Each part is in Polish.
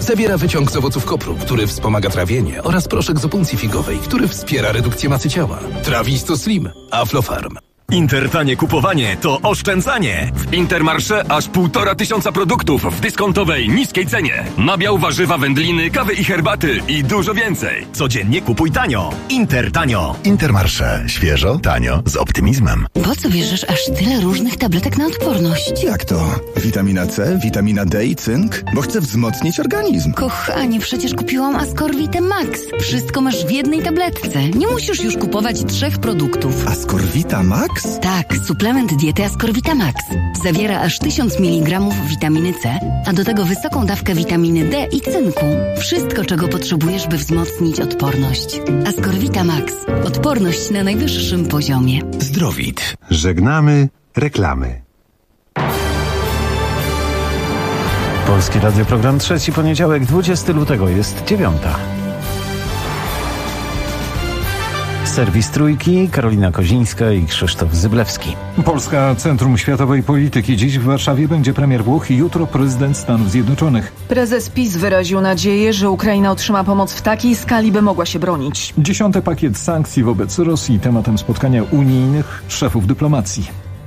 Zawiera wyciąg z owoców kopru, który wspomaga trawienie, oraz proszek z opuncji figowej, który wspiera redukcję masy ciała. Trawisto Slim. Aflofarm. Intertanie kupowanie to oszczędzanie. W Intermarché aż 1500 produktów w dyskontowej, niskiej cenie. Nabiał, warzywa, wędliny, kawy i herbaty i dużo więcej. Codziennie kupuj tanio. Intertanio. Intermarché. Świeżo, tanio, z optymizmem. Po co bierzesz aż tyle różnych tabletek na odporność? Jak to? Witamina C, witamina D i cynk? Bo chcę wzmocnić organizm. Kochanie, przecież kupiłam Ascorvite Max. Wszystko masz w jednej tabletce. Nie musisz już kupować 3 produktów. Ascorvita Max? Tak, suplement diety Ascorvita Max. Zawiera aż 1000 mg witaminy C, a do tego wysoką dawkę witaminy D i cynku. Wszystko, czego potrzebujesz, by wzmocnić odporność. Ascorvita Max. Odporność na najwyższym poziomie. Zdrowit. Żegnamy reklamy. Polskie Radio, program trzeci, poniedziałek, 20 lutego, jest 9. Serwis Trójki, Karolina Kozińska i Krzysztof Zyblewski. Polska Centrum Światowej Polityki. Dziś w Warszawie będzie premier Włoch i jutro prezydent Stanów Zjednoczonych. Prezes PiS wyraził nadzieję, że Ukraina otrzyma pomoc w takiej skali, by mogła się bronić. 10. pakiet sankcji wobec Rosji tematem spotkania unijnych szefów dyplomacji.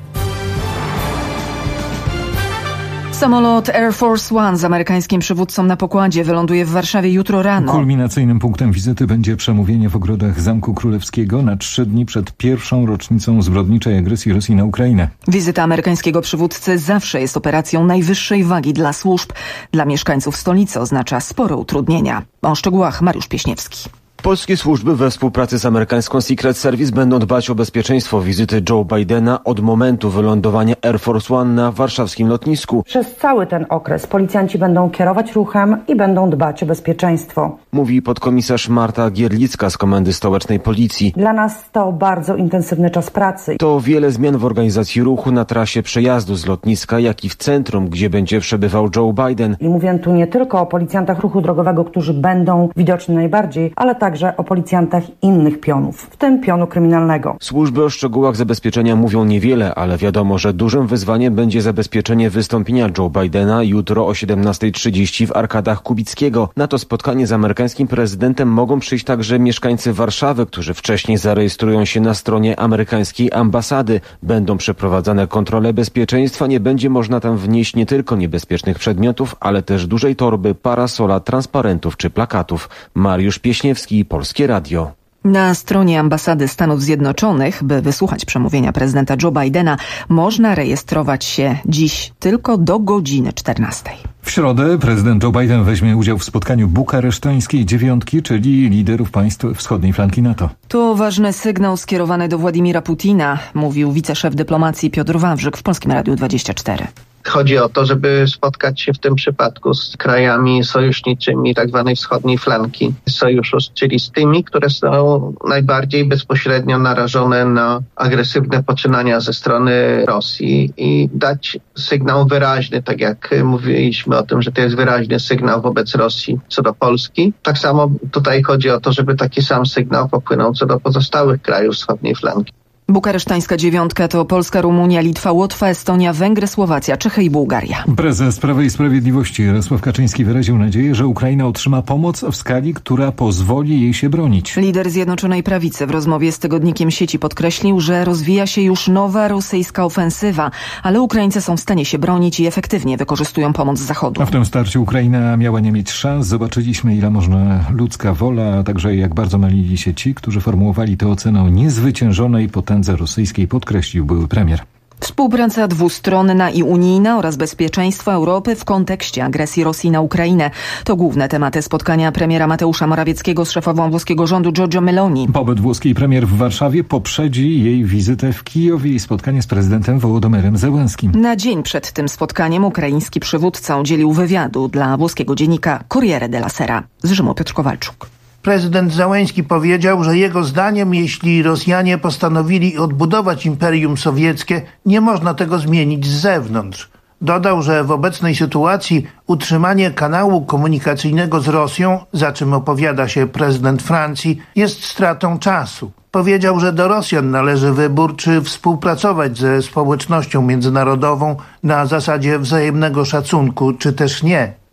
Samolot Air Force One z amerykańskim przywódcą na pokładzie wyląduje w Warszawie jutro rano. Kulminacyjnym punktem wizyty będzie przemówienie w ogrodach Zamku Królewskiego na 3 dni przed pierwszą rocznicą zbrodniczej agresji Rosji na Ukrainę. Wizyta amerykańskiego przywódcy zawsze jest operacją najwyższej wagi dla służb. Dla mieszkańców stolicy oznacza spore utrudnienia. O szczegółach Mariusz Pieśniewski. Polskie służby we współpracy z amerykańską Secret Service będą dbać o bezpieczeństwo wizyty Joe Bidena od momentu wylądowania Air Force One na warszawskim lotnisku. Przez cały ten okres policjanci będą kierować ruchem i będą dbać o bezpieczeństwo. Mówi podkomisarz Marta Gierlicka z Komendy Stołecznej Policji. Dla nas to bardzo intensywny czas pracy. To wiele zmian w organizacji ruchu na trasie przejazdu z lotniska, jak i w centrum, gdzie będzie przebywał Joe Biden. I mówię tu nie tylko o policjantach ruchu drogowego, którzy będą widoczni najbardziej, ale także o policjantach innych pionów, w tym pionu kryminalnego. Służby o szczegółach zabezpieczenia mówią niewiele, ale wiadomo, że dużym wyzwaniem będzie zabezpieczenie wystąpienia Joe Bidena jutro o 17:30 w Arkadach Kubickiego. Na to spotkanie z amerykańskim prezydentem mogą przyjść także mieszkańcy Warszawy, którzy wcześniej zarejestrują się na stronie amerykańskiej ambasady. Będą przeprowadzane kontrole bezpieczeństwa, nie będzie można tam wnieść nie tylko niebezpiecznych przedmiotów, ale też dużej torby, parasola, transparentów czy plakatów. Mariusz Pieśniewski, Polskie Radio. Na stronie ambasady Stanów Zjednoczonych, by wysłuchać przemówienia prezydenta Joe Bidena, można rejestrować się dziś tylko do godziny 14. W środę prezydent Joe Biden weźmie udział w spotkaniu bukaresztańskiej dziewiątki, czyli liderów państw wschodniej flanki NATO. To ważny sygnał skierowany do Władimira Putina, mówił wiceszef dyplomacji Piotr Wawrzyk w Polskim Radiu 24. Chodzi o to, żeby spotkać się w tym przypadku z krajami sojuszniczymi tzw. wschodniej flanki sojuszu, czyli z tymi, które są najbardziej bezpośrednio narażone na agresywne poczynania ze strony Rosji i dać sygnał wyraźny, tak jak mówiliśmy o tym, że to jest wyraźny sygnał wobec Rosji co do Polski. Tak samo tutaj chodzi o to, żeby taki sam sygnał popłynął co do pozostałych krajów wschodniej flanki. Bukaresztańska dziewiątka to Polska, Rumunia, Litwa, Łotwa, Estonia, Węgry, Słowacja, Czechy i Bułgaria. Prezes Prawa i Sprawiedliwości Jarosław Kaczyński wyraził nadzieję, że Ukraina otrzyma pomoc w skali, która pozwoli jej się bronić. Lider Zjednoczonej Prawicy w rozmowie z tygodnikiem Sieci podkreślił, że rozwija się już nowa rosyjska ofensywa, ale Ukraińcy są w stanie się bronić i efektywnie wykorzystują pomoc z Zachodu. A w tym starciu Ukraina miała nie mieć szans. Zobaczyliśmy, ile można ludzka wola, a także jak bardzo mylili się ci, którzy formułowali tę ocenę o niezwyciężonej potędze rosyjskiej, podkreślił były premier. Współpraca dwustronna i unijna oraz bezpieczeństwo Europy w kontekście agresji Rosji na Ukrainę. To główne tematy spotkania premiera Mateusza Morawieckiego z szefową włoskiego rządu Giorgio Meloni. Pobyt włoskiej premier w Warszawie poprzedzi jej wizytę w Kijowie i spotkanie z prezydentem Wołodomyrem Zełenskim. Na dzień przed tym spotkaniem ukraiński przywódca udzielił wywiadu dla włoskiego dziennika Corriere della Sera. Z Rzymu Piotr Kowalczuk. Prezydent Zełenski powiedział, że jego zdaniem, jeśli Rosjanie postanowili odbudować Imperium Sowieckie, nie można tego zmienić z zewnątrz. Dodał, że w obecnej sytuacji utrzymanie kanału komunikacyjnego z Rosją, za czym opowiada się prezydent Francji, jest stratą czasu. Powiedział, że do Rosjan należy wybór, czy współpracować ze społecznością międzynarodową na zasadzie wzajemnego szacunku, czy też nie.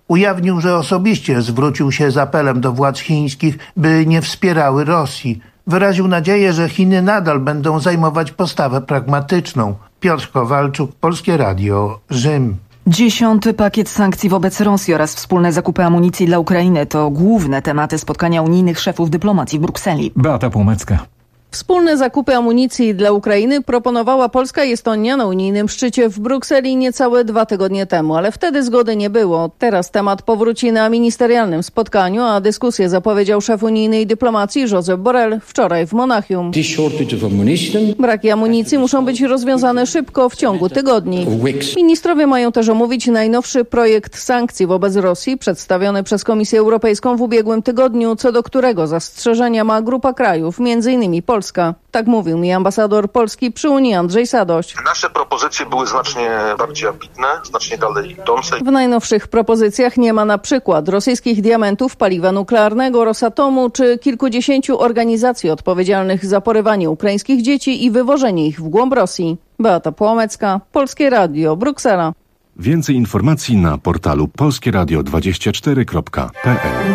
Ujawnił, że osobiście zwrócił się z apelem do władz chińskich, by nie wspierały Rosji. Wyraził nadzieję, że Chiny nadal będą zajmować postawę pragmatyczną. Piotr Kowalczuk, Polskie Radio, Rzym. 10. pakiet sankcji wobec Rosji oraz wspólne zakupy amunicji dla Ukrainy to główne tematy spotkania unijnych szefów dyplomacji w Brukseli. Beata Półmecka. Wspólne zakupy amunicji dla Ukrainy proponowała Polska i Estonia na unijnym szczycie w Brukseli niecałe 2 tygodnie temu, ale wtedy zgody nie było. Teraz temat powróci na ministerialnym spotkaniu, a dyskusję zapowiedział szef unijnej dyplomacji Josep Borrell wczoraj w Monachium. Braki amunicji muszą być rozwiązane szybko, w ciągu tygodni. Ministrowie mają też omówić najnowszy projekt sankcji wobec Rosji przedstawiony przez Komisję Europejską w ubiegłym tygodniu, co do którego zastrzeżenia ma grupa krajów, m.in. Polska. Tak mówił mi ambasador Polski przy Unii Andrzej Sadoś. Nasze propozycje były znacznie bardziej ambitne, znacznie dalej idące. W najnowszych propozycjach nie ma na przykład rosyjskich diamentów, paliwa nuklearnego, Rosatomu czy kilkudziesięciu organizacji odpowiedzialnych za porywanie ukraińskich dzieci i wywożenie ich w głąb Rosji. Beata Półmecka, Polskie Radio, Bruksela. Więcej informacji na portalu polskieradio24.pl.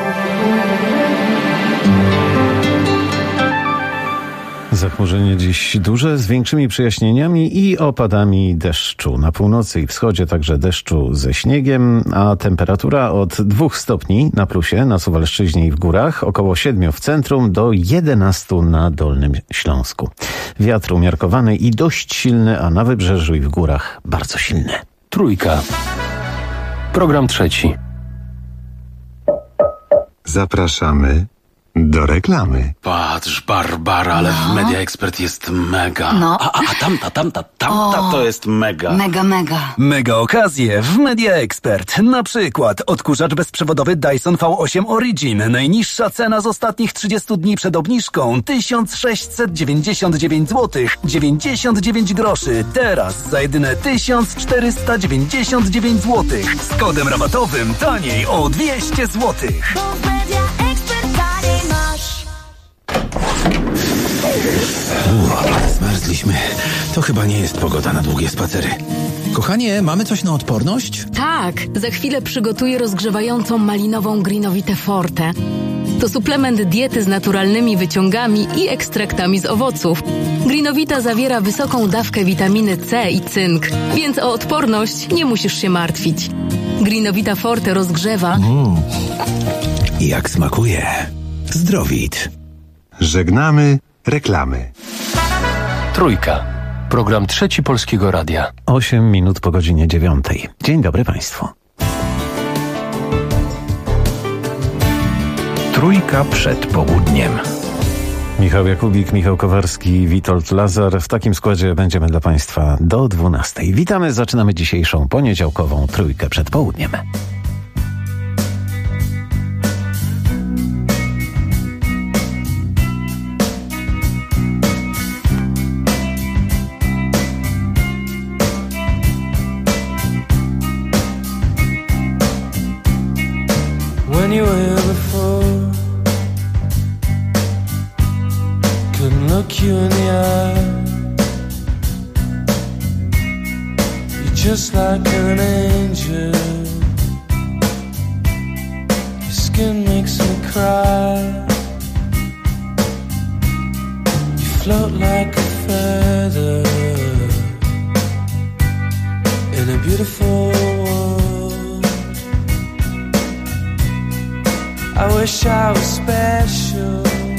Zachmurzenie dziś duże, z większymi przejaśnieniami i opadami deszczu. Na północy i wschodzie także deszczu ze śniegiem, a temperatura od 2 stopni na plusie na Suwalszczyźnie i w górach, około 7 w centrum do 11 na Dolnym Śląsku. Wiatr umiarkowany i dość silny, a na wybrzeżu i w górach bardzo silny. Trójka. Program trzeci. Zapraszamy do reklamy. Patrz, Barbara, ale w Media Expert jest mega. No. A tamta to jest mega. Mega. Mega okazje w Media Expert. Na przykład odkurzacz bezprzewodowy Dyson V8 Origin. Najniższa cena z ostatnich 30 dni przed obniżką 1699 zł 99 groszy. Teraz za jedyne 1499 zł. Z kodem rabatowym taniej o 200 zł. Zmarzliśmy. To chyba nie jest pogoda na długie spacery. Kochanie, mamy coś na odporność? Tak, za chwilę przygotuję rozgrzewającą malinową Greenovitę Forte. To suplement diety z naturalnymi wyciągami i ekstraktami z owoców. Greenovita zawiera wysoką dawkę witaminy C i cynk, więc o odporność nie musisz się martwić. Greenovita Forte rozgrzewa. Jak smakuje. Zdrowit. Żegnamy reklamy. Trójka. Program trzeci Polskiego Radia. 8 minut po godzinie 9. Dzień dobry Państwu. Trójka przed południem. Michał Jakubik, Michał Kowarski, Witold Lazar. W takim składzie będziemy dla Państwa do 12. Witamy, zaczynamy dzisiejszą poniedziałkową Trójkę przed południem. When you were before, couldn't look you in the eye. You're just like an angel. Your skin makes me cry. You float like a feather in a beautiful world. I wish I was special.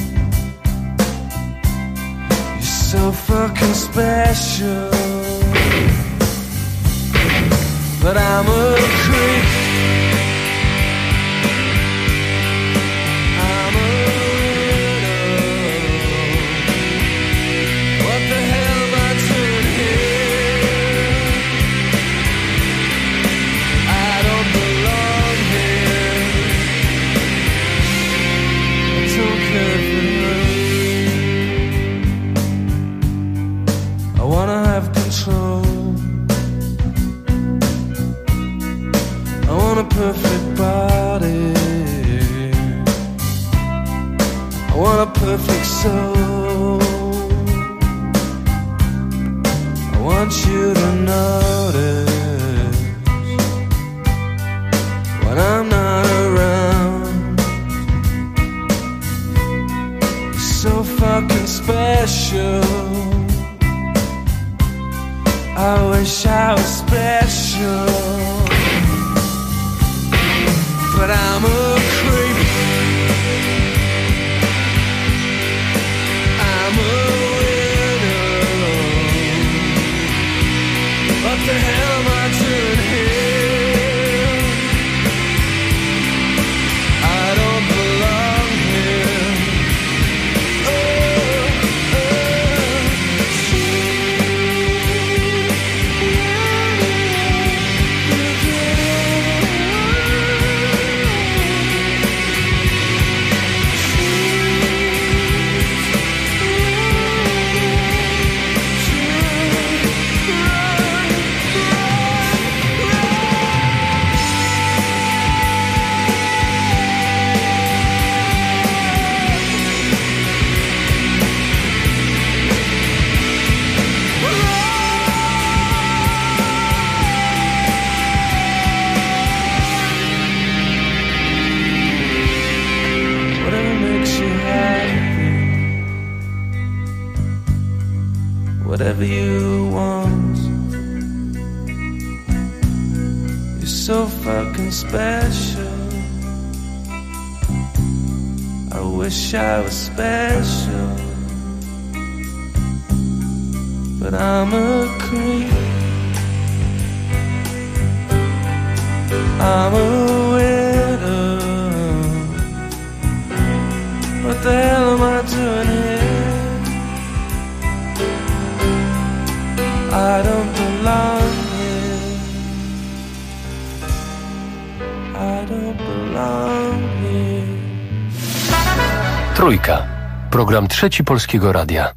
You're so fucking special. But I'm a creep. I'm a widow. What the hell am I doing here? I don't belong here. I wanna have control. I want a perfect body. I want a perfect soul. I want you to notice when I'm not whatever you want. You're so fucking special. I wish I was special, but I'm a creep. I'm a widow. What the hell am I doing here? I don't belong here. I don't belong here. Trójka. Program Trzeci Polskiego Radia.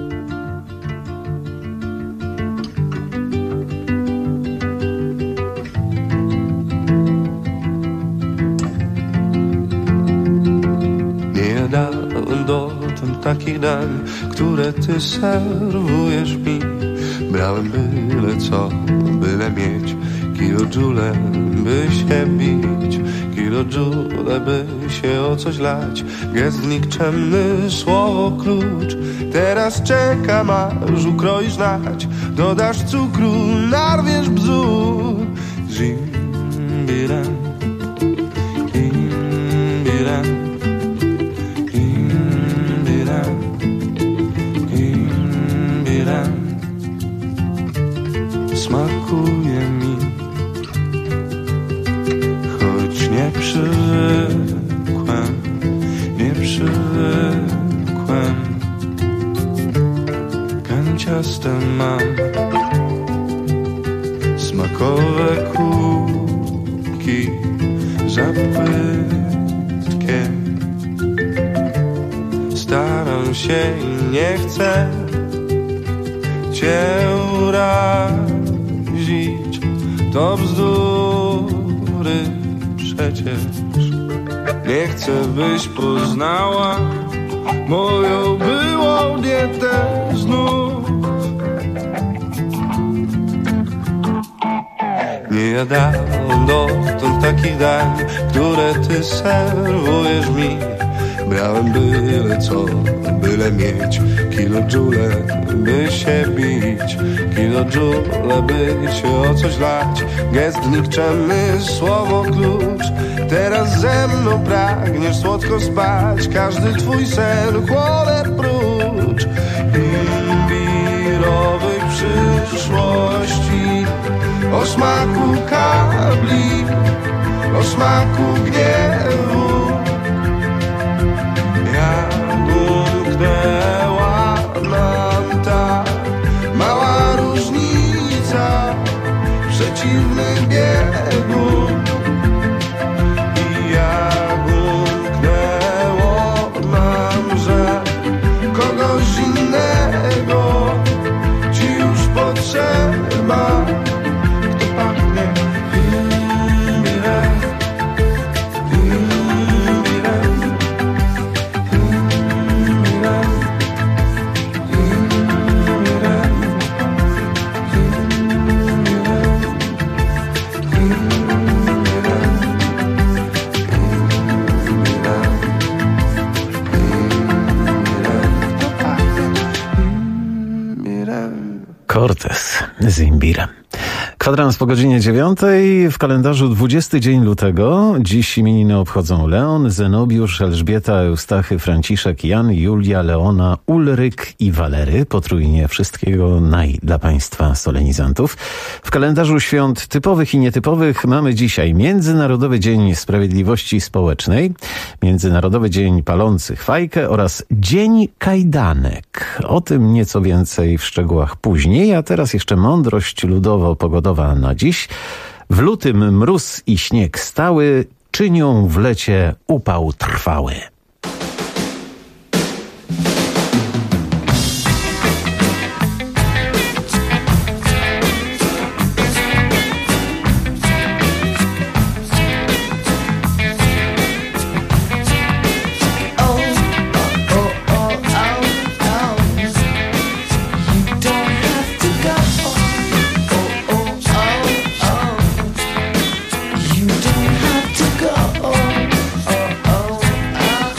Nie dałem dotąd takich dań, które ty serwujesz mi. Brałem byle co, byle mieć kilojoule, by się bić, kilojoule, by się o coś lać. Gest nikczemny, słowo klucz. Teraz czekam, aż ukroisz nać. Dodasz cukru, narwiesz bzu. Zimbiram, imbiram, imbiram, imbiram. Smakuje mi, choć nie przywykłem, nie przywykłem. Kanciastem mam smakowe kubki za płytkiem. Staram się i nie chcę cię urazić. To bzdury przecież. Nie chcę, byś poznała moją byłą dietę znów. Nie jadałem dotąd takich dań, które ty serwujesz mi. Brałem byle co, byle mieć kilojoule, by się bić, kilojoule, by się o coś lać. Gest nikczemny, słowo klucz. Teraz ze mną pragniesz słodko spać. Każdy twój sen chłonę prócz imbirowej przyszłości. O smaku kabli, o smaku gniewu. Jak umknęła nam ta mała różnica w przeciwnym biegu. I jak umknęło nam, że kogoś innego ci już potrzeba. Kto pachnie imbirem, imbirem. Cortez z imbirem. Kwadrans po godzinie 9. W kalendarzu 20 dzień lutego. Dziś imieniny obchodzą Leon, Zenobiusz, Elżbieta, Eustachy, Franciszek, Jan, Julia, Leona, Ulryk i Walery. Potrójnie wszystkiego naj dla Państwa solenizantów. W kalendarzu świąt typowych i nietypowych mamy dzisiaj Międzynarodowy Dzień Sprawiedliwości Społecznej, Międzynarodowy Dzień Palących Fajkę oraz Dzień Kajdanek. O tym nieco więcej w szczegółach później, a teraz jeszcze mądrość ludowo-pogodowa na dziś. W lutym mróz i śnieg stały, czynią w lecie upał trwały. You don't have to go.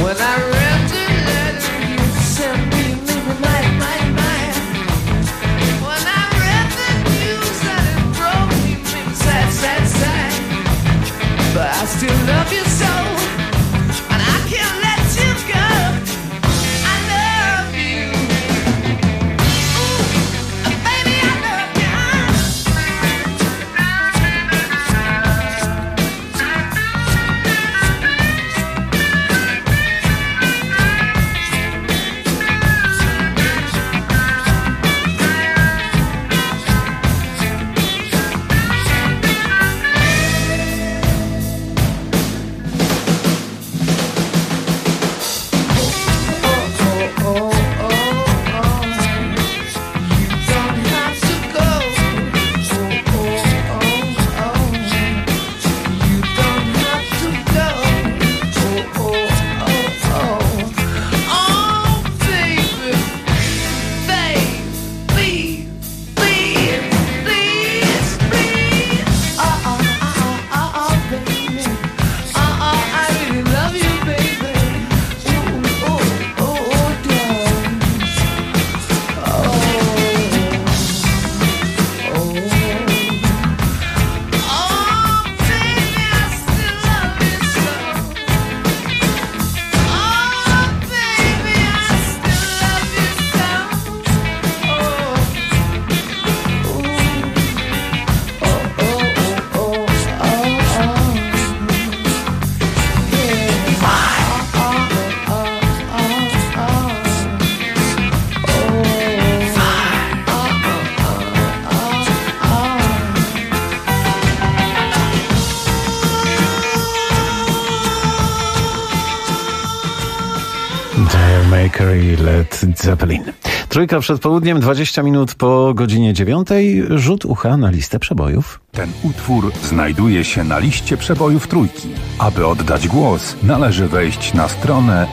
Maker i Led Zeppelin. Trójka przed południem, 20 minut po godzinie 9. Rzut ucha na listę przebojów. Ten utwór znajduje się na liście przebojów Trójki. Aby oddać głos, należy wejść na stronę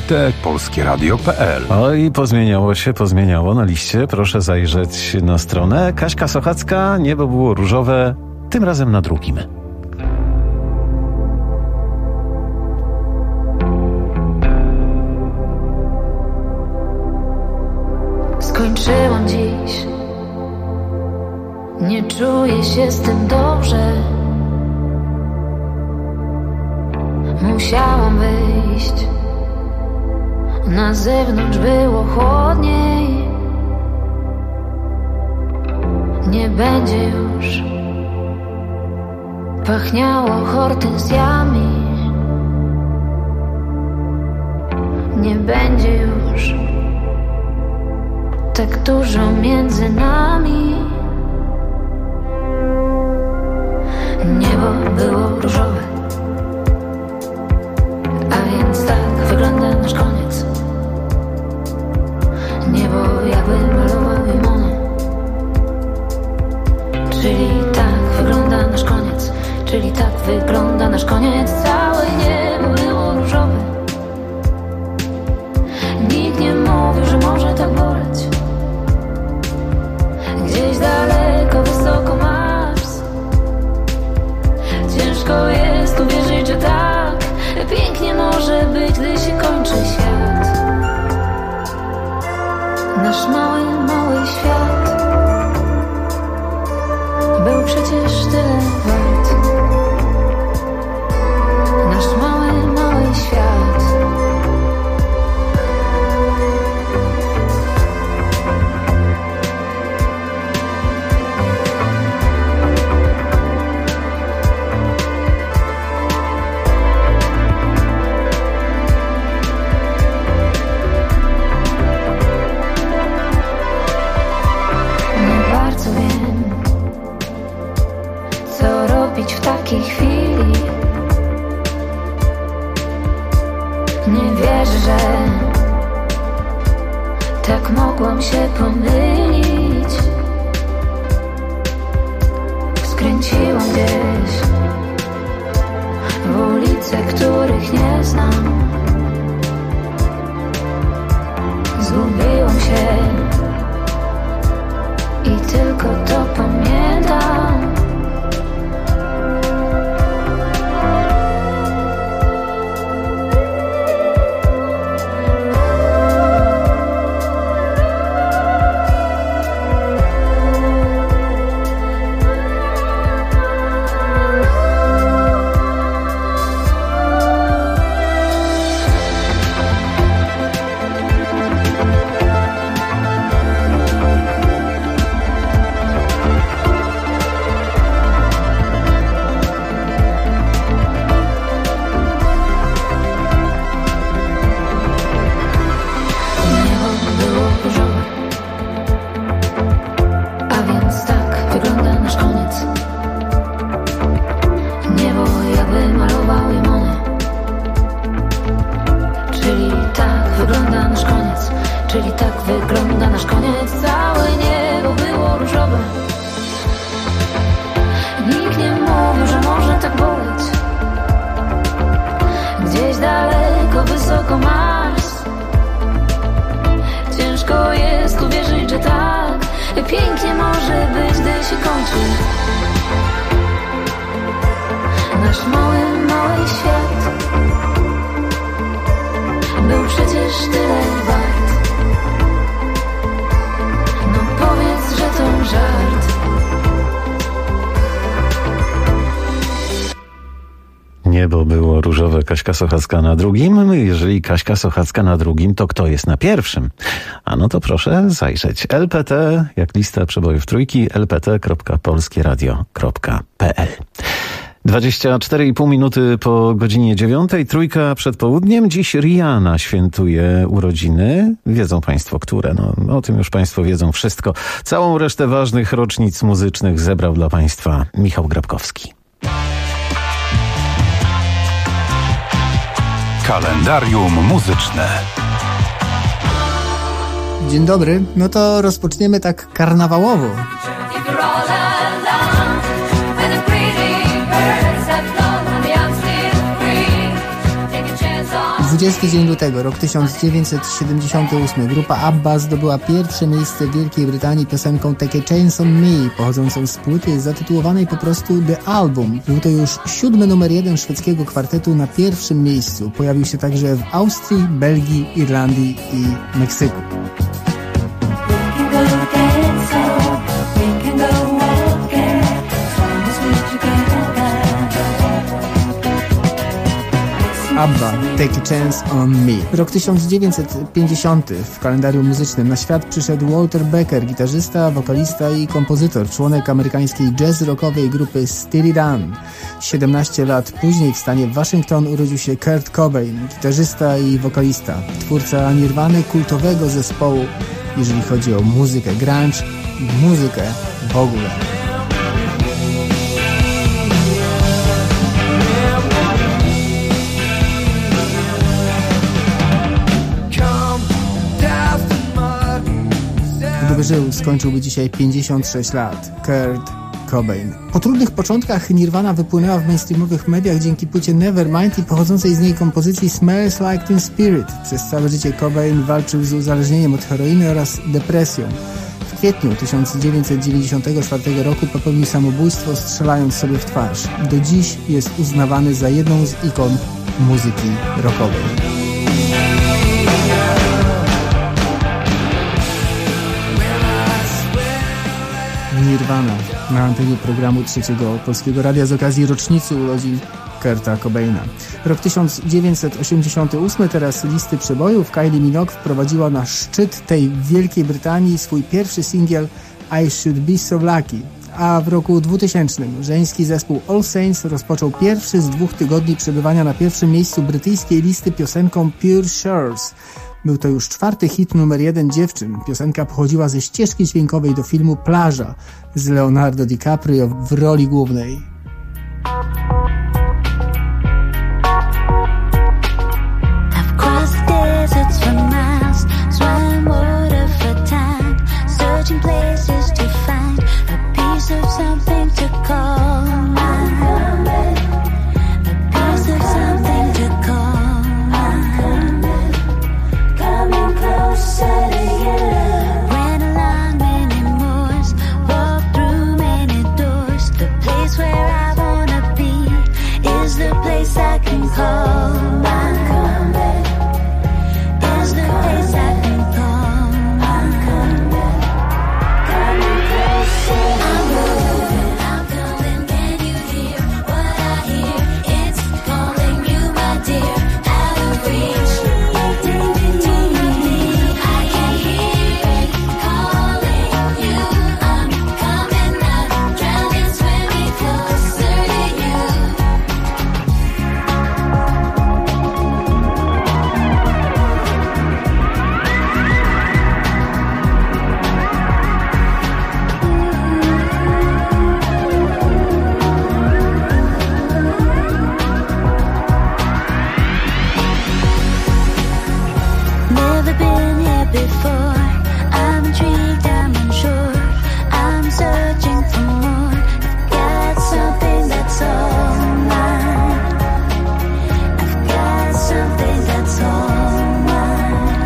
lpt.polskieradio.pl. Oj, pozmieniało na liście. Proszę zajrzeć na stronę. Kaśka Sochacka, Niebo było różowe, tym razem na drugim. Skończyłam dziś, nie czuję się z tym dobrze. Musiałam wyjść, na zewnątrz było chłodniej. Nie będzie już pachniało hortensjami. Nie będzie już tak dużo między nami. Niebo było różowe, a więc tak wygląda nasz koniec. Niebo jakby malował Monet. Czyli tak wygląda nasz koniec. Czyli tak wygląda nasz koniec. Całe niebo było różowe. Nikt nie mówił, że może tak boleć. Gdzieś daleko, wysoko Mars. Ciężko jest uwierzyć, że tak pięknie może być, gdy się kończy świat. Nasz mały, mały świat był przecież tyle wart. Nasz mały, mały świat. W takiej chwili nie wierzę, że tak mogłam się pomylić. Skręciłam gdzieś w ulice, których nie znam. Zgubiłam się i tylko to pamiętam. czyli tak wygląda nasz koniec. Całe niebo było różowe. Nikt nie mówił, że może tak boleć. Gdzieś daleko, wysoko Mars. Ciężko jest uwierzyć, że tak pięknie może być, gdy się kończy. Nasz mały świat był przecież tyle wart. No powiedz, że to żart. Niebo było różowe, Kaśka Sochacka na drugim. Jeżeli Kaśka Sochacka na drugim, to kto jest na pierwszym? A no to proszę zajrzeć. LPT, jak lista przebojów trójki, lpt.polskieradio.pl. 24,5 minuty po godzinie 9, trójka przed południem. Dziś Rihanna świętuje urodziny. Wiedzą Państwo, które. No, o tym już Państwo wiedzą wszystko. Całą resztę ważnych rocznic muzycznych zebrał dla Państwa Michał Grabkowski. Kalendarium muzyczne. Dzień dobry, no to rozpoczniemy tak karnawałowo. 20 dzień lutego, rok 1978. Grupa ABBA zdobyła pierwsze miejsce w Wielkiej Brytanii piosenką Take a Chance on Me, pochodzącą z płyty zatytułowanej po prostu The Album. Był to już 7. numer 1 szwedzkiego kwartetu na pierwszym miejscu. Pojawił się także w Austrii, Belgii, Irlandii i Meksyku. ABBA, Take a Chance on Me. Rok 1950. W kalendarium muzycznym na świat przyszedł Walter Becker, gitarzysta, wokalista i kompozytor, członek amerykańskiej jazz-rockowej grupy Steely Dan. 17 lat później w stanie Waszyngton urodził się Kurt Cobain, gitarzysta i wokalista, twórca Nirwany, kultowego zespołu, jeżeli chodzi o muzykę grunge i muzykę w ogóle. Gdyby żył, skończyłby dzisiaj 56 lat. Kurt Cobain. Po trudnych początkach Nirvana wypłynęła w mainstreamowych mediach dzięki płycie Nevermind i pochodzącej z niej kompozycji Smells Like Teen Spirit. Przez całe życie Cobain walczył z uzależnieniem od heroiny oraz depresją. W kwietniu 1994 roku popełnił samobójstwo, strzelając sobie w twarz. Do dziś jest uznawany za jedną z ikon muzyki rockowej. Nirvana na antenie programu Trzeciego Polskiego Radia z okazji rocznicy urodzin Kurta Cobaina. Rok 1988, teraz listy przebojów. Kylie Minogue wprowadziła na szczyt tej Wielkiej Brytanii swój pierwszy singiel I Should Be So Lucky. A w roku 2000 żeński zespół All Saints rozpoczął pierwszy z 2 tygodni przebywania na pierwszym miejscu brytyjskiej listy piosenką Pure Shores. Był to już 4. hit numer 1 dziewczyn. Piosenka pochodziła ze ścieżki dźwiękowej do filmu Plaża z Leonardo DiCaprio w roli głównej. before. I'm intrigued, I'm unsure. I'm searching for more. I've got something that's all mine. I've got something that's all mine.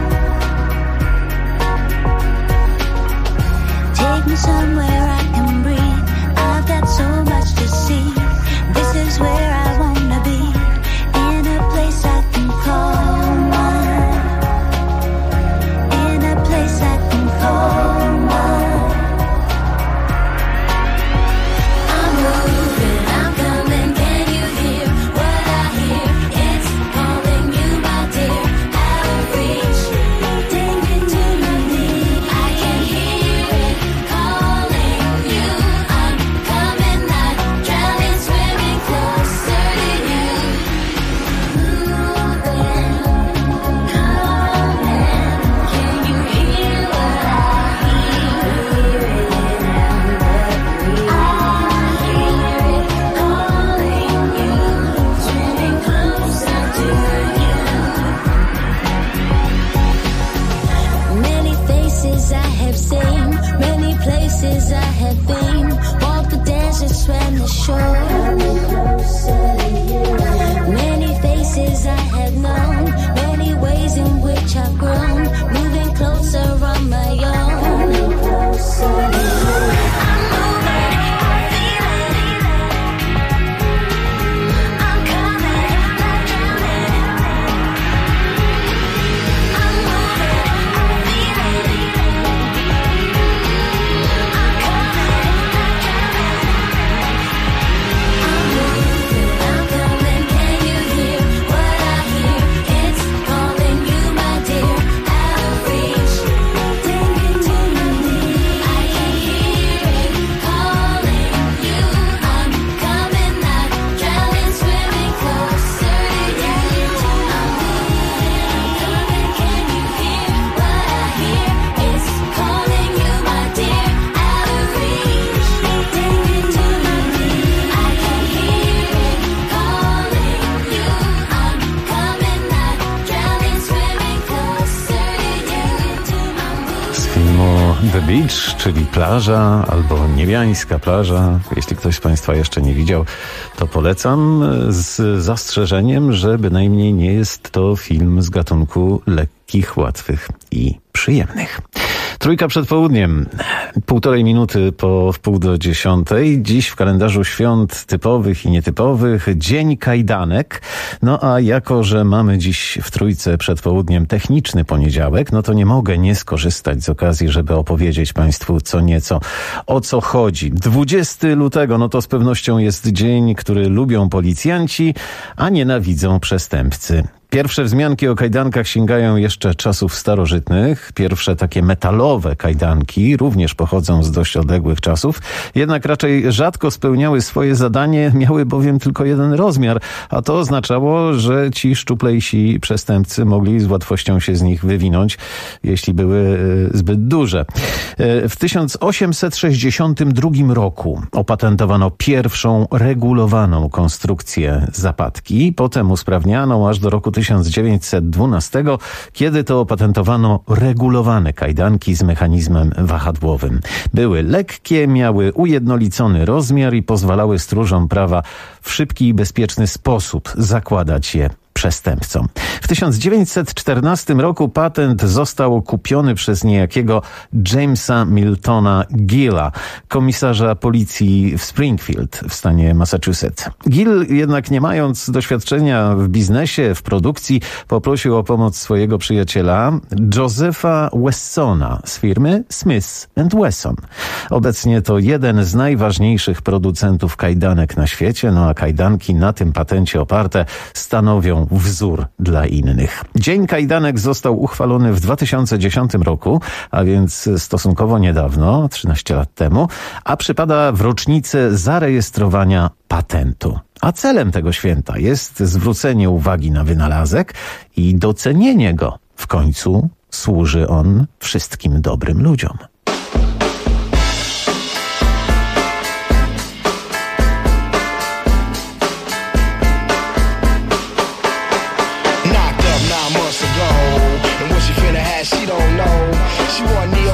Take me somewhere I can breathe. I've got so much to see. This is where I wanna be. In a place I can call mine. In a place I can call mine. I'm moving, I'm coming, can you hear what I hear? It's calling you, my dear, out of reach, taking to my knee. I can hear it calling you. I'm coming, not drowning, swimming closer to you. Moving, coming, can you hear what I hear? Hear it I hear it calling you, swimming closer to you. Many faces I have seen, many places I have been. Walked the desert, swam the shore. Many faces I have known, many ways in which I've grown. Moving closer on my own. I'm moving, I feel it. I'm coming, not drowning. I'm moving, I feel it. I'm coming, not drowning. I'm moving, I'm coming, can you hear what I hear? It's calling you, my dear, out of reach, taking to my knee. I can hear it calling you. I'm coming, not drowning, swimming closer to you. I'm coming, can you hear what I hear? It's calling you, my dear, out of reach, taking to my knee. I can hear it calling you. I'm coming, not drowning, swimming closer to you. Z filmu The Beach, czyli plaża albo niebiańska plaża. Jeśli ktoś z Państwa jeszcze nie widział, to polecam z zastrzeżeniem, że bynajmniej nie jest to film z gatunku lekkich, łatwych i przyjemnych. Trójka przed południem, 1,5 minuty po 9:30. Dziś w kalendarzu świąt typowych i nietypowych Dzień Kajdanek. No a jako, że mamy dziś w Trójce przed południem techniczny poniedziałek, no to nie mogę nie skorzystać z okazji, żeby opowiedzieć Państwu co nieco o co chodzi. 20 lutego, no to z pewnością jest dzień, który lubią policjanci, a nienawidzą przestępcy. Pierwsze wzmianki o kajdankach sięgają jeszcze czasów starożytnych. Pierwsze takie metalowe kajdanki również pochodzą z dość odległych czasów, jednak raczej rzadko spełniały swoje zadanie, miały bowiem tylko jeden rozmiar, a to oznaczało, że ci szczuplejsi przestępcy mogli z łatwością się z nich wywinąć, jeśli były zbyt duże. W 1862 roku opatentowano pierwszą regulowaną konstrukcję zapadki, potem usprawnianą aż do roku 1912, kiedy to opatentowano regulowane kajdanki z mechanizmem wahadłowym. Były lekkie, miały ujednolicony rozmiar i pozwalały stróżom prawa w szybki i bezpieczny sposób zakładać je przestępcom. W 1914 roku patent został kupiony przez niejakiego Jamesa Miltona Gilla, komisarza policji w Springfield w stanie Massachusetts. Gill jednak, nie mając doświadczenia w biznesie, w produkcji, poprosił o pomoc swojego przyjaciela Josepha Wessona z firmy Smith & Wesson. Obecnie to jeden z najważniejszych producentów kajdanek na świecie, no a kajdanki na tym patencie oparte stanowią wzór dla innych. Dzień Kajdanek został uchwalony w 2010 roku, a więc stosunkowo niedawno, 13 lat temu, a przypada w rocznicę zarejestrowania patentu. A celem tego święta jest zwrócenie uwagi na wynalazek i docenienie go. W końcu służy on wszystkim dobrym ludziom. She don't know.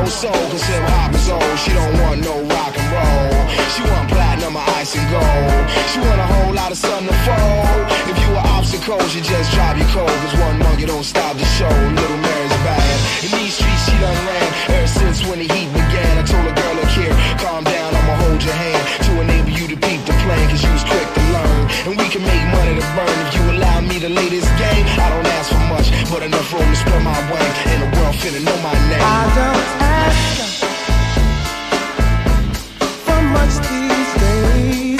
whole soul, cause hip hop is old. She don't want no rock and roll. She want platinum or ice and gold. She want a whole lot of sun to fold. If you were obstacles, you just drop your cold. Cause one monkey don't stop the show. Little Mary's bad. In these streets she done ran ever since when the heat began. I told a girl, look here, calm down, I'ma hold your hand to enable you to peep the plan, cause you was quick to learn. And we can make money to burn if you allow me to lay this game. I don't ask for much, but enough room to spread my wings. And the world finna know my name. I don't ask for much these days,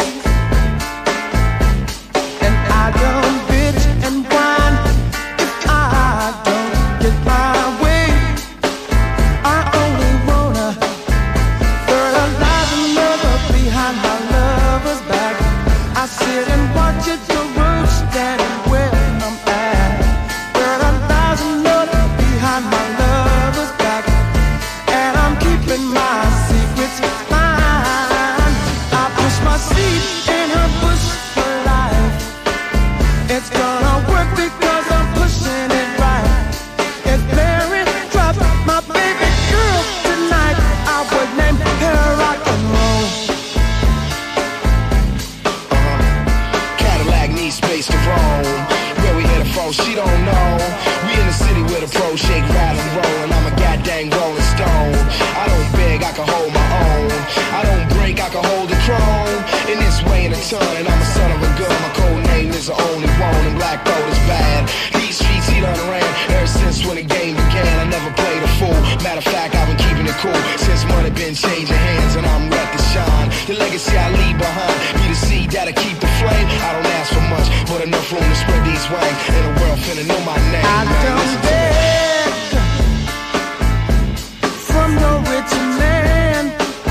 and I don't bitch and whine if I don't get my way. I only wanna fertilize another behind my lover's back. I sit and watch it go road standing where I'm at. Fertilize another behind my lover's back, and I'm keeping my secrets mine. I push my seed in her bush for life. It's gonna work because I'm pushing it right. If Mary dropped my baby girl tonight, I would name her rock and roll. Cadillac needs space to roam. Where we headed from, she don't know. We in the city with a pro, shake, rattle, and roll. And I'm a goddamn rolling stone. I don't beg, I can hold my own. I don't break, I can hold the throne. In this way in a ton, and I'm a son of a gun. My code name is the only one, and black gold is bad. These streets he done ran ever since when the game began. I never played a fool. Matter of fact, I've been keeping it cool since money been changing hands, and I'm ready to shine. The legacy I leave behind be the seed that'll keep the flame. I don't ask for much, but enough room to spread these wings. And the world finna know my name. I don't beg from no rich man,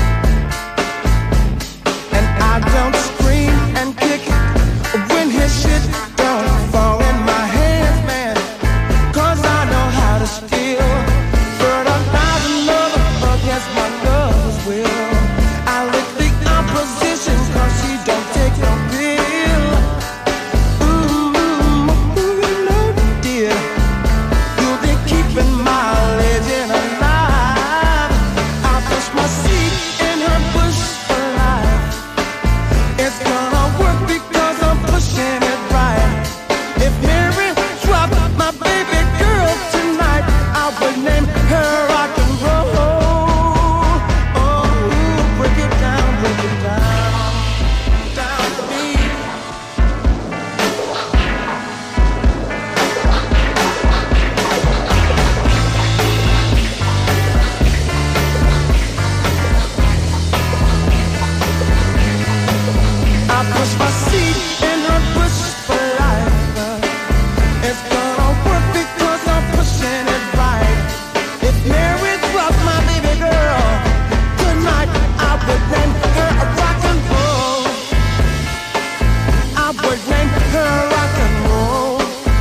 and I don't scream and kick when his shit don't fall in my hands, man. Cause I know how to steal fertilize another against my lover's will. I lick the opposition cause she don't take no pill. Dear, you'll be keeping my legend alive. I push my seed in her bush for life. It's gonna work because I'm pushing it right. If Mary dropped my baby girl tonight, I would name her rock and roll. Oh, break it down, down to me. I push my seed in her bush for life. It's gonna work because I'm pushing it right. If Mary dropped my baby girl tonight, I would name her a rock and roll. I would name her rock and roll.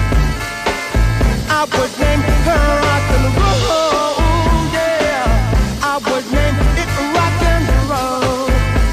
I would name her rock and roll. Yeah, I would name it rock and roll.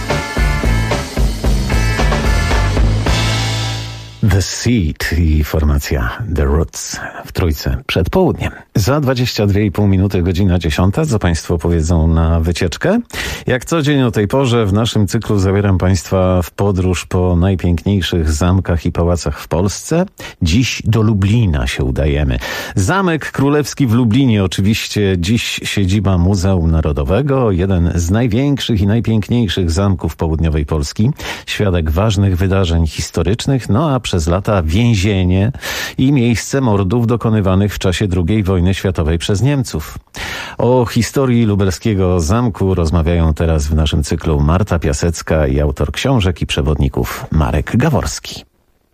The Seed i formacja The Roots w trójce przed południem. Za 22,5 minuty, godzina 10. Co Państwo powiedzą na wycieczkę? Jak co dzień o tej porze w naszym cyklu zabieram Państwa w podróż po najpiękniejszych zamkach i pałacach w Polsce. Dziś do Lublina się udajemy. Zamek Królewski w Lublinie, oczywiście dziś siedziba Muzeum Narodowego, jeden z największych i najpiękniejszych zamków południowej Polski, świadek ważnych wydarzeń historycznych, no a przez lata więzienie i miejsce mordów dokonywanych w czasie II wojny światowej przez Niemców. O historii lubelskiego zamku rozmawiają teraz w naszym cyklu Marta Piasecka i autor książek i przewodników Marek Gaworski.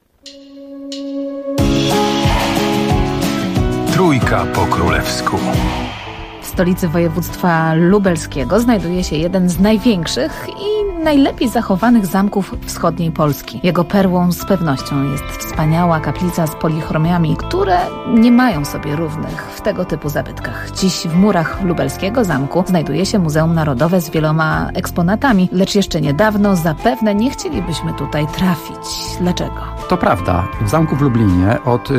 Trójka po królewsku. W stolicy województwa lubelskiego znajduje się jeden z największych i najlepiej zachowanych zamków wschodniej Polski. Jego perłą z pewnością jest wspaniała kaplica z polichromiami, które nie mają sobie równych w tego typu zabytkach. Dziś w murach lubelskiego zamku znajduje się Muzeum Narodowe z wieloma eksponatami, lecz jeszcze niedawno zapewne nie chcielibyśmy tutaj trafić. Dlaczego? To prawda. W zamku w Lublinie od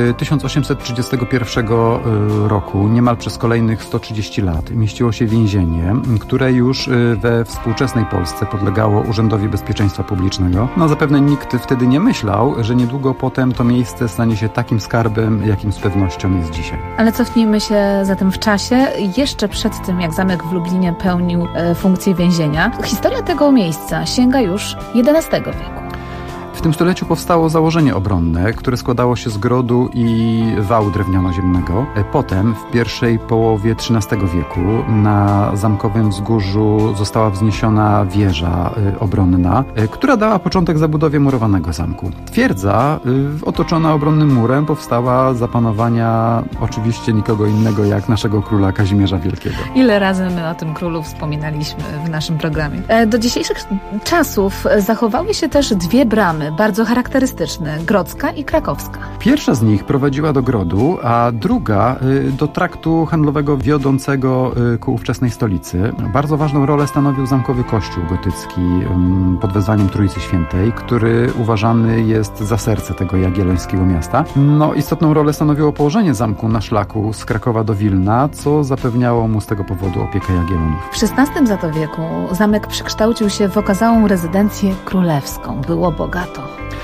1831 roku, niemal przez kolejnych 130 lat, mieściło się więzienie, które już we współczesnej Polsce podlegało Urzędowi Bezpieczeństwa Publicznego. No zapewne nikt wtedy nie myślał, że niedługo potem to miejsce stanie się takim skarbem, jakim z pewnością jest dzisiaj. Ale cofnijmy się zatem w czasie, jeszcze przed tym, jak zamek w Lublinie pełnił funkcję więzienia. Historia tego miejsca sięga już XI wieku. W tym stuleciu powstało założenie obronne, które składało się z grodu i wału drewniano-ziemnego. Potem, w pierwszej połowie XIII wieku, na zamkowym wzgórzu została wzniesiona wieża obronna, która dała początek zabudowie murowanego zamku. Twierdza, otoczona obronnym murem, powstała za panowania oczywiście nikogo innego jak naszego króla Kazimierza Wielkiego. Ile razy my o tym królu wspominaliśmy w naszym programie. Do dzisiejszych czasów zachowały się też dwie bramy, bardzo charakterystyczne, grodzka i krakowska. Pierwsza z nich prowadziła do grodu, a druga do traktu handlowego wiodącego ku ówczesnej stolicy. Bardzo ważną rolę stanowił zamkowy kościół gotycki pod wezwaniem Trójcy Świętej, który uważany jest za serce tego jagiellońskiego miasta. No, istotną rolę stanowiło położenie zamku na szlaku z Krakowa do Wilna, co zapewniało mu z tego powodu opiekę Jagiellonów. W XVI za to wieku zamek przekształcił się w okazałą rezydencję królewską. Było bogato.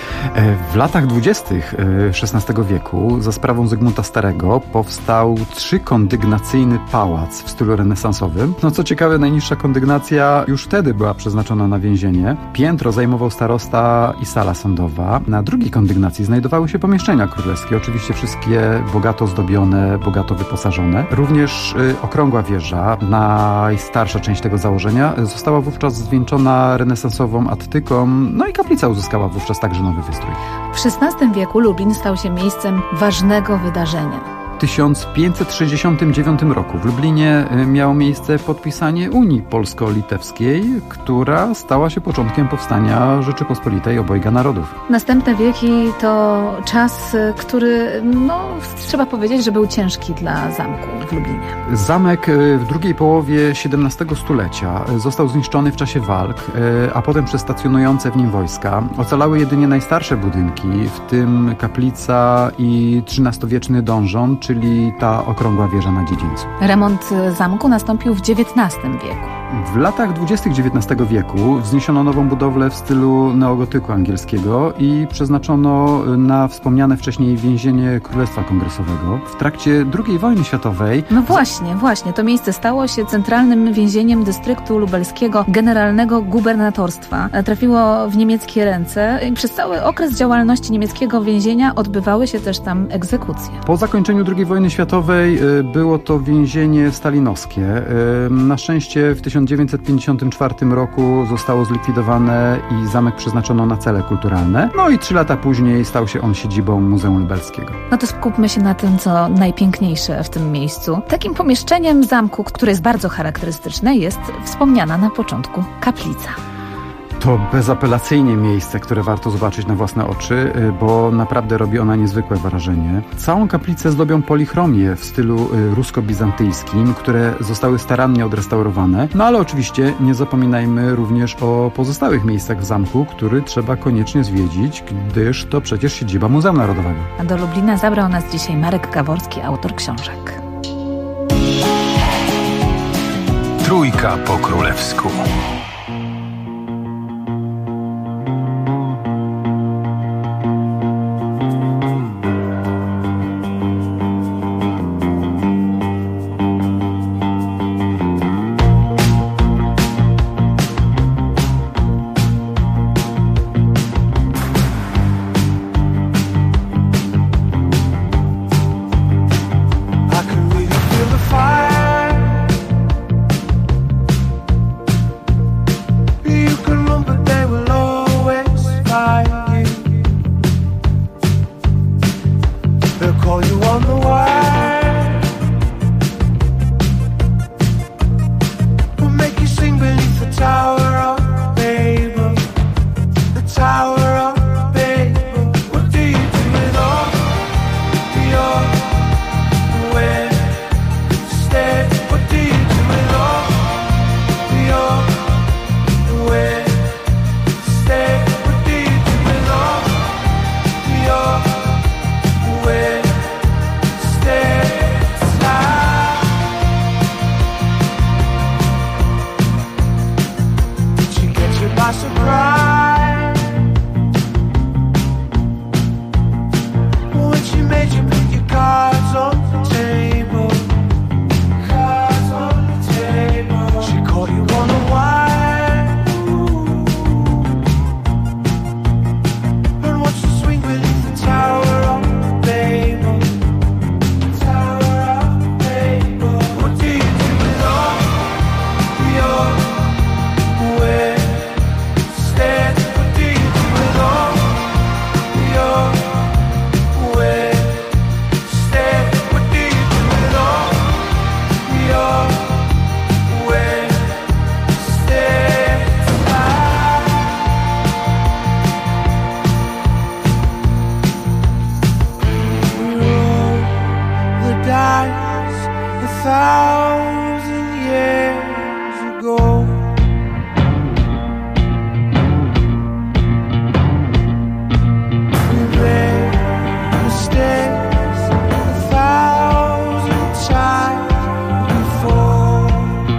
W latach 20. XVI wieku za sprawą Zygmunta Starego powstał 3-kondygnacyjny pałac w stylu renesansowym. No co ciekawe, najniższa kondygnacja już wtedy była przeznaczona na więzienie. Piętro zajmował starosta i sala sądowa. Na drugiej kondygnacji znajdowały się pomieszczenia królewskie, oczywiście wszystkie bogato zdobione, bogato wyposażone. Również okrągła wieża, najstarsza część tego założenia, została wówczas zwieńczona renesansową attyką, no i kaplica uzyskała wówczas także nowy wystrój. W XVI wieku Lublin stał się miejscem ważnego wydarzenia. W 1569 roku w Lublinie miało miejsce podpisanie Unii Polsko-Litewskiej, która stała się początkiem powstania Rzeczypospolitej Obojga Narodów. Następne wieki to czas, który, trzeba powiedzieć, że był ciężki dla zamku w Lublinie. Zamek w drugiej połowie XVII stulecia został zniszczony w czasie walk, a potem przez stacjonujące w nim wojska. Ocalały jedynie najstarsze budynki, w tym kaplica i XIII-wieczny donżon, czyli ta okrągła wieża na dziedzińcu. Remont zamku nastąpił w XIX wieku. W latach 20. XIX wieku wzniesiono nową budowlę w stylu neogotyku angielskiego i przeznaczono na wspomniane wcześniej więzienie Królestwa Kongresowego. W trakcie II wojny światowej... No właśnie. To miejsce stało się centralnym więzieniem dystryktu lubelskiego Generalnego Gubernatorstwa. Trafiło w niemieckie ręce i przez cały okres działalności niemieckiego więzienia odbywały się też tam egzekucje. Po zakończeniu II wojny światowej było to więzienie stalinowskie. Na szczęście w 1954 roku zostało zlikwidowane i zamek przeznaczono na cele kulturalne. No i 3 lata później stał się on siedzibą Muzeum Lubelskiego. No to skupmy się na tym, co najpiękniejsze w tym miejscu. Takim pomieszczeniem zamku, które jest bardzo charakterystyczne, jest wspomniana na początku kaplica. To bezapelacyjnie miejsce, które warto zobaczyć na własne oczy, bo naprawdę robi ona niezwykłe wrażenie. Całą kaplicę zdobią polichromie w stylu rusko-bizantyjskim, które zostały starannie odrestaurowane. No ale oczywiście nie zapominajmy również o pozostałych miejscach w zamku, który trzeba koniecznie zwiedzić, gdyż to przecież siedziba Muzeum Narodowego. A do Lublina zabrał nas dzisiaj Marek Gaworski, autor książek. Trójka po królewsku. Fire 1,000 years ago. We made mistakes 1,000 times before.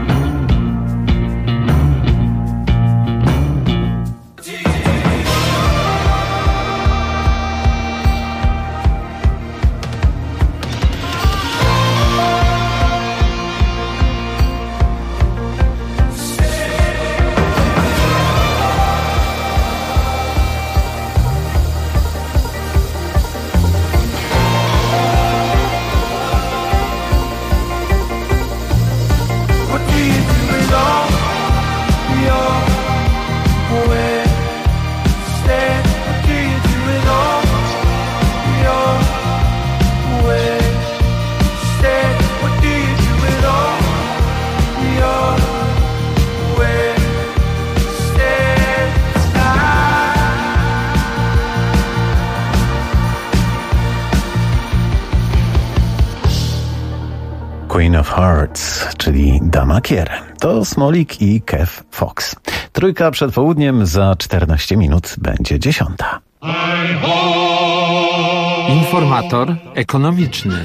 What do you do with all your wasted? What do you do with all your wasted? What do you do with all your wasted time? Queen of Hearts, czyli Dama Kier. To Smolik i Kev Fox. Trójka przed południem, za 14 minut będzie 10. Informator ekonomiczny.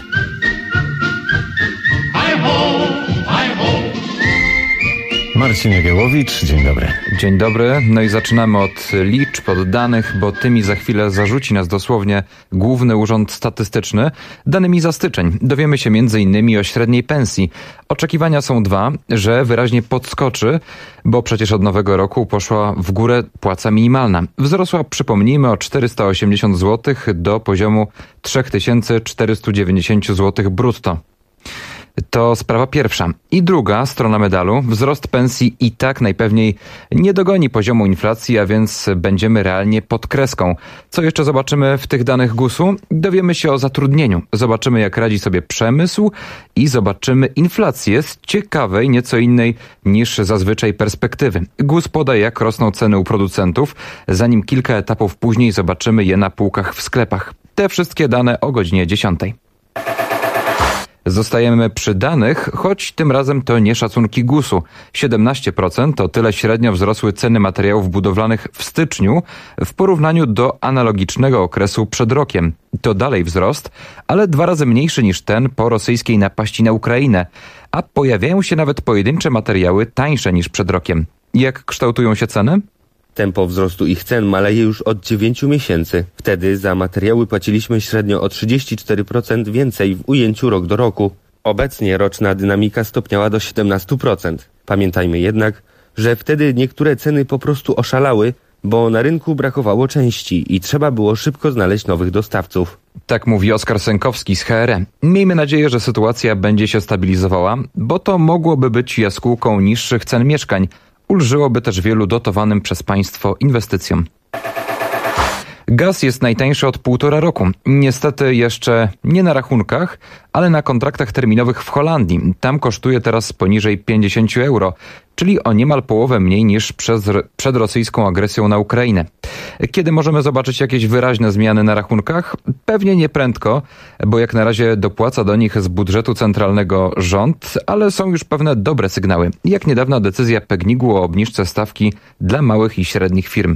Marcin Jagiełowicz, dzień dobry. Dzień dobry. No i zaczynamy od liczb, od danych, bo tymi za chwilę zarzuci nas dosłownie Główny Urząd Statystyczny. Danymi za styczeń dowiemy się m.in. o średniej pensji. Oczekiwania są dwa, że wyraźnie podskoczy, bo przecież od nowego roku poszła w górę płaca minimalna. Wzrosła, przypomnijmy, o 480 zł do poziomu 3490 zł brutto. To sprawa pierwsza. I druga strona medalu. Wzrost pensji i tak najpewniej nie dogoni poziomu inflacji, a więc będziemy realnie pod kreską. Co jeszcze zobaczymy w tych danych GUS-u? Dowiemy się o zatrudnieniu. Zobaczymy, jak radzi sobie przemysł i zobaczymy inflację z ciekawej, nieco innej niż zazwyczaj perspektywy. GUS poda, jak rosną ceny u producentów, zanim kilka etapów później zobaczymy je na półkach w sklepach. Te wszystkie dane o godzinie 10. Zostajemy przy danych, choć tym razem to nie szacunki GUS-u. 17% to tyle średnio wzrosły ceny materiałów budowlanych w styczniu w porównaniu do analogicznego okresu przed rokiem. To dalej wzrost, ale 2 razy mniejszy niż ten po rosyjskiej napaści na Ukrainę. A pojawiają się nawet pojedyncze materiały tańsze niż przed rokiem. Jak kształtują się ceny? Tempo wzrostu ich cen maleje już od 9 miesięcy. Wtedy za materiały płaciliśmy średnio o 34% więcej w ujęciu rok do roku. Obecnie roczna dynamika stopniała do 17%. Pamiętajmy jednak, że wtedy niektóre ceny po prostu oszalały, bo na rynku brakowało części i trzeba było szybko znaleźć nowych dostawców. Tak mówi Oskar Sękowski z HR. Miejmy nadzieję, że sytuacja będzie się stabilizowała, bo to mogłoby być jaskółką niższych cen mieszkań. Ulżyłoby też wielu dotowanym przez państwo inwestycjom. Gaz jest najtańszy od 1,5 roku. Niestety jeszcze nie na rachunkach, ale na kontraktach terminowych w Holandii. Tam kosztuje teraz poniżej 50 euro, czyli o niemal połowę mniej niż przed rosyjską agresją na Ukrainę. Kiedy możemy zobaczyć jakieś wyraźne zmiany na rachunkach? Pewnie nie prędko, bo jak na razie dopłaca do nich z budżetu centralnego rząd, ale są już pewne dobre sygnały. Jak niedawna decyzja PGNiG-u o obniżce stawki dla małych i średnich firm.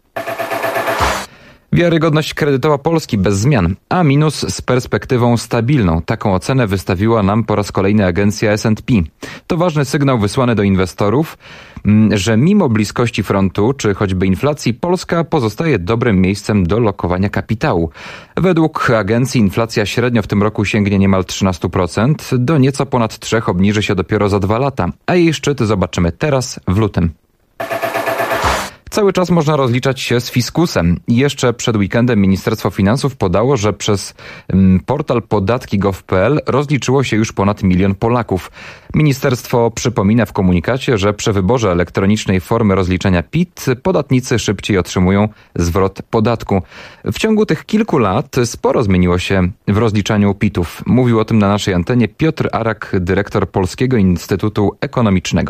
Wiarygodność kredytowa Polski bez zmian, a minus z perspektywą stabilną. Taką ocenę wystawiła nam po raz kolejny agencja S&P. To ważny sygnał wysłany do inwestorów, że mimo bliskości frontu czy choćby inflacji, Polska pozostaje dobrym miejscem do lokowania kapitału. Według agencji inflacja średnio w tym roku sięgnie niemal 13%, do nieco ponad 3% obniży się dopiero za 2 lata, a jej szczyty zobaczymy teraz w lutym. Cały czas można rozliczać się z fiskusem. Jeszcze przed weekendem Ministerstwo Finansów podało, że przez portal podatki.gov.pl rozliczyło się już ponad 1 milion Polaków. Ministerstwo przypomina w komunikacie, że przy wyborze elektronicznej formy rozliczenia PIT podatnicy szybciej otrzymują zwrot podatku. W ciągu tych kilku lat sporo zmieniło się w rozliczaniu PIT-ów. Mówił o tym na naszej antenie Piotr Arak, dyrektor Polskiego Instytutu Ekonomicznego.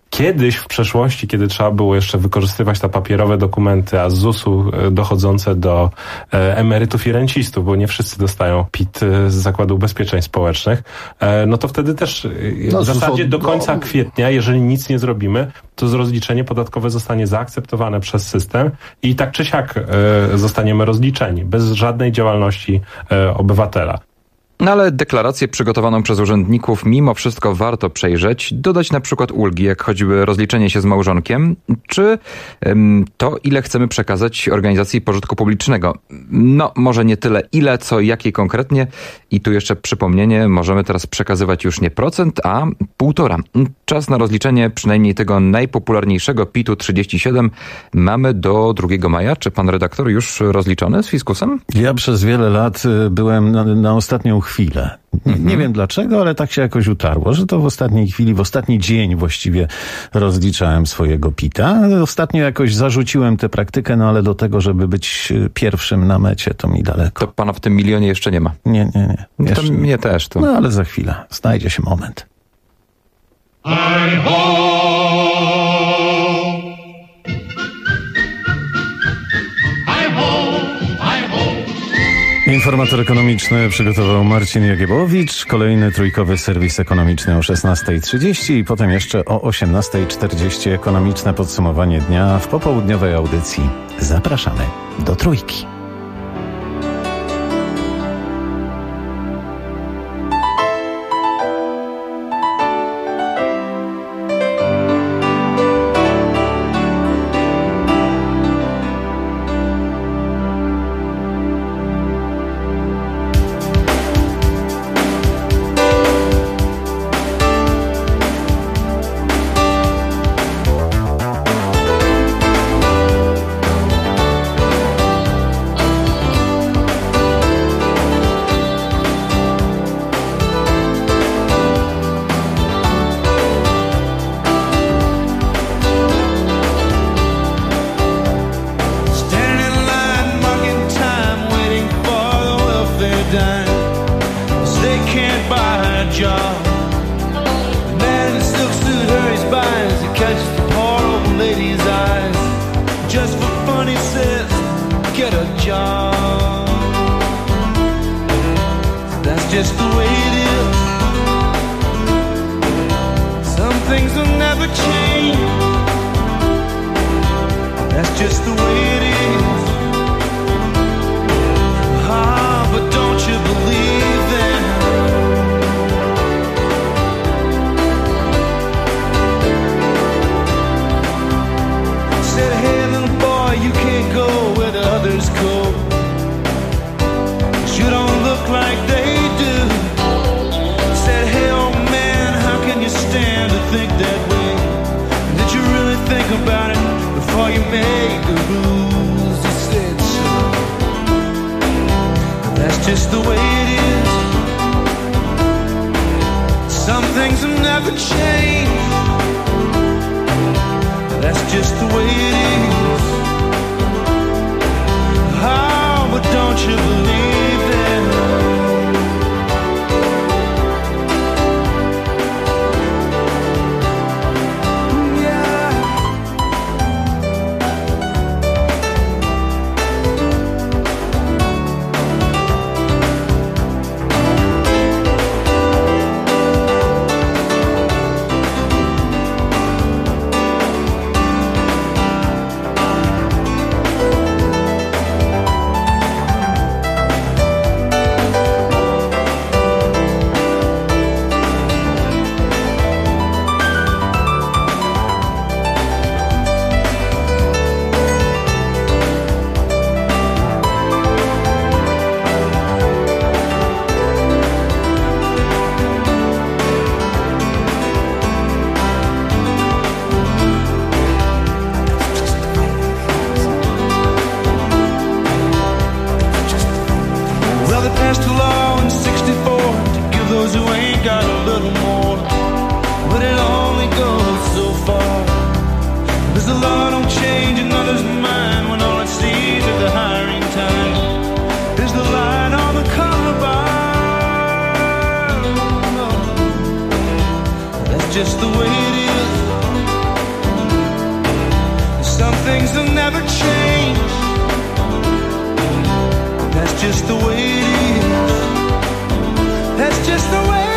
Kiedyś w przeszłości, kiedy trzeba było jeszcze wykorzystywać te papierowe dokumenty, a z ZUS-u dochodzące do emerytów i rencistów, bo nie wszyscy dostają PIT z Zakładu Ubezpieczeń Społecznych, no to wtedy też w zasadzie do końca kwietnia, jeżeli nic nie zrobimy, to rozliczenie podatkowe zostanie zaakceptowane przez system i tak czy siak zostaniemy rozliczeni, bez żadnej działalności obywatela. No ale deklarację przygotowaną przez urzędników mimo wszystko warto przejrzeć, dodać na przykład ulgi, jak choćby rozliczenie się z małżonkiem, czy to, ile chcemy przekazać organizacji pożytku publicznego. No, może nie tyle ile, co jakiej konkretnie. I tu jeszcze przypomnienie, możemy teraz przekazywać już nie procent, a 1,5. Czas na rozliczenie przynajmniej tego najpopularniejszego PIT-u 37 mamy do 2 maja. Czy pan redaktor już rozliczony z fiskusem? Ja przez wiele lat byłem na ostatnią chwilę. Nie wiem dlaczego, ale tak się jakoś utarło, że to w ostatniej chwili, w ostatni dzień właściwie rozliczałem swojego PIT-a. Ostatnio jakoś zarzuciłem tę praktykę, no ale do tego, żeby być pierwszym na mecie, to mi daleko. To pana w tym milionie jeszcze nie ma? Nie. To mnie też. To. No ale za chwilę. Znajdzie się moment. Informator ekonomiczny przygotował Marcin Jagiebowicz. Kolejny trójkowy serwis ekonomiczny o 16:30 i potem jeszcze o 18:40 ekonomiczne podsumowanie dnia w popołudniowej audycji. Zapraszamy do Trójki. Just the way it is. things will never change. That's just the way it is. That's just the way it is.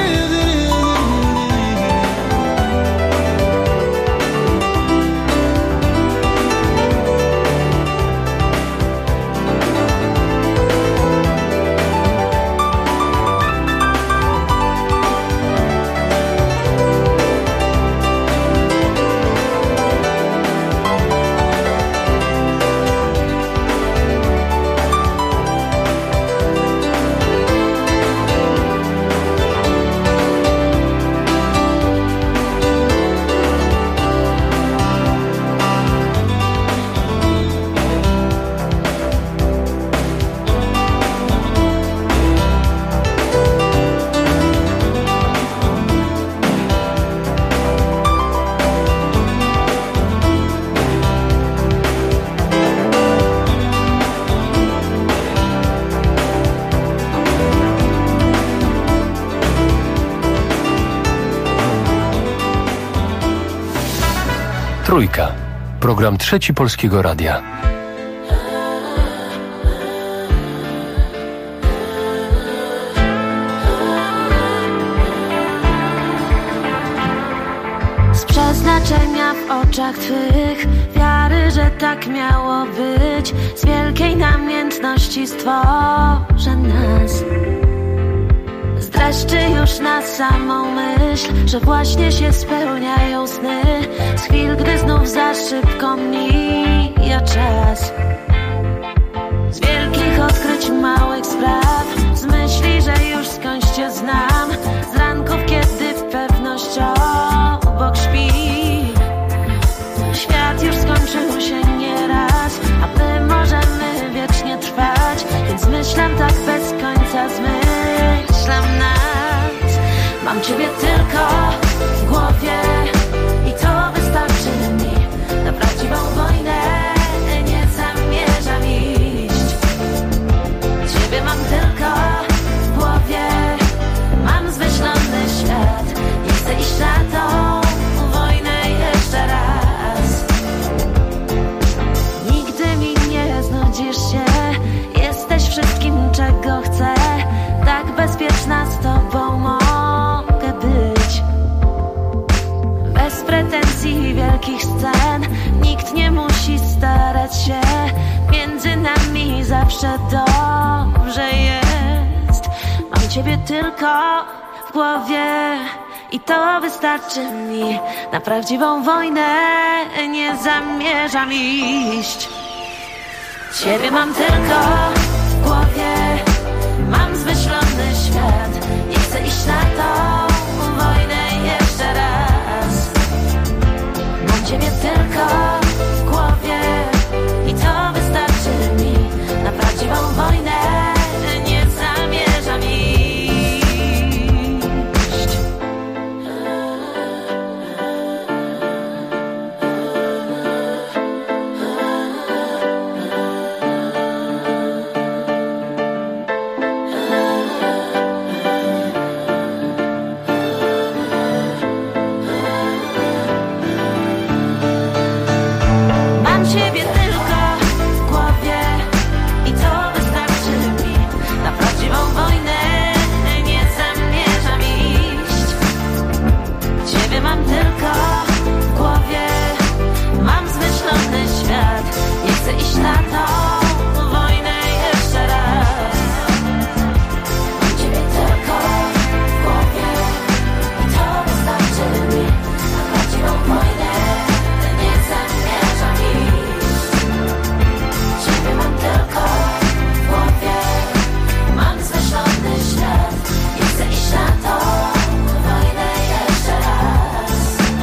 Trójka. Program Trzeci Polskiego Radia. Z przeznaczenia w oczach Twych, wiary, że tak miało być, z wielkiej namiętności stworzę nas. Z dreszczy już na samą myśl, że właśnie się spełniają sny, z chwil, gdy znów za szybko mija czas. Z wielkich odkryć małych spraw, z myśli, że już skądś Cię znam, z ranków, kiedy w pewność obok śpi. Świat już skończył się nieraz, a my możemy wiecznie trwać, więc myślam tak bez końca, zmyślam nas. Mam Ciebie tylko w głowie i to wystarczy mi na prawdziwą wojnę. Nie zamierzam iść. Ciebie mam tylko w głowie, mam zmyślony świat. Nie chcę iść na tą wojnę jeszcze raz. Nigdy mi nie znudzisz się, jesteś wszystkim, czego chcę. Tak bezpieczna z Tobą mogę być. Bez pretensji wielkich scen, nikt nie musi starać się. Między nami zawsze dobrze jest. Mam Ciebie tylko w głowie i to wystarczy mi na prawdziwą wojnę. Nie zamierzam iść. Ciebie mam tylko w głowie, mam zmyślony świat. Nie chcę iść na tą wojnę jeszcze raz. Mam Ciebie tylko w głowie i to wystarczy mi na prawdziwą wojnę. Nie zamierzam iść. Mam Ciebie tylko w głowie i to wystarczy mi na prawdziwą wojnę. Nie zamierzam iść. Ciebie mam tylko w głowie, mam zmyślony świat. Nie chcę iść na tą wojnę jeszcze raz. Mam Ciebie tylko w głowie i to wystarczy mi na prawdziwą wojnę. Nie zamierzam iść. Ciebie mam tylko w głowie, mam zmyślony świat. Nie chcę iść na tą wojnę jeszcze raz.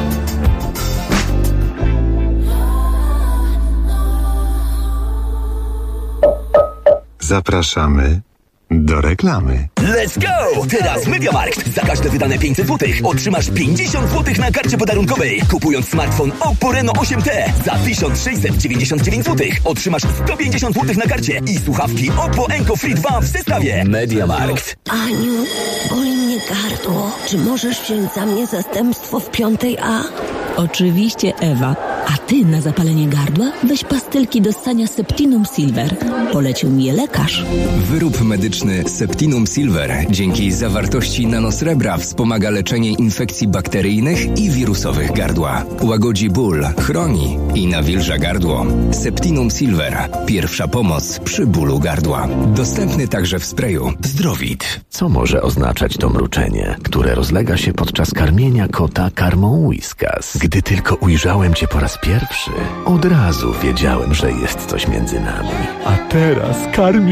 Zapraszamy do reklamy. Let's go! Teraz MediaMarkt. Za każde wydane 500 zł otrzymasz 50 zł na karcie podarunkowej. Kupując smartfon Oppo Reno 8T za 1699 zł otrzymasz 150 zł na karcie i słuchawki Oppo Enco Free 2 w zestawie. MediaMarkt. Aniu, boli mnie gardło. Czy możesz wziąć za mnie zastępstwo w 5A? Oczywiście, Ewa. A ty na zapalenie gardła weź pastylki do ssania Septinum Silver. Polecił mi je lekarz. Wyrób medyczny Septinum Silver dzięki zawartości nanosrebra wspomaga leczenie infekcji bakteryjnych i wirusowych gardła. Łagodzi ból, chroni i nawilża gardło. Septinum Silver. Pierwsza pomoc przy bólu gardła. Dostępny także w sprayu. Zdrowit. Co może oznaczać to mruczenie, które rozlega się podczas karmienia kota karmą Whiskas? Gdy tylko ujrzałem cię po raz pierwszy, od razu wiedziałem, że jest coś między nami. A teraz karmię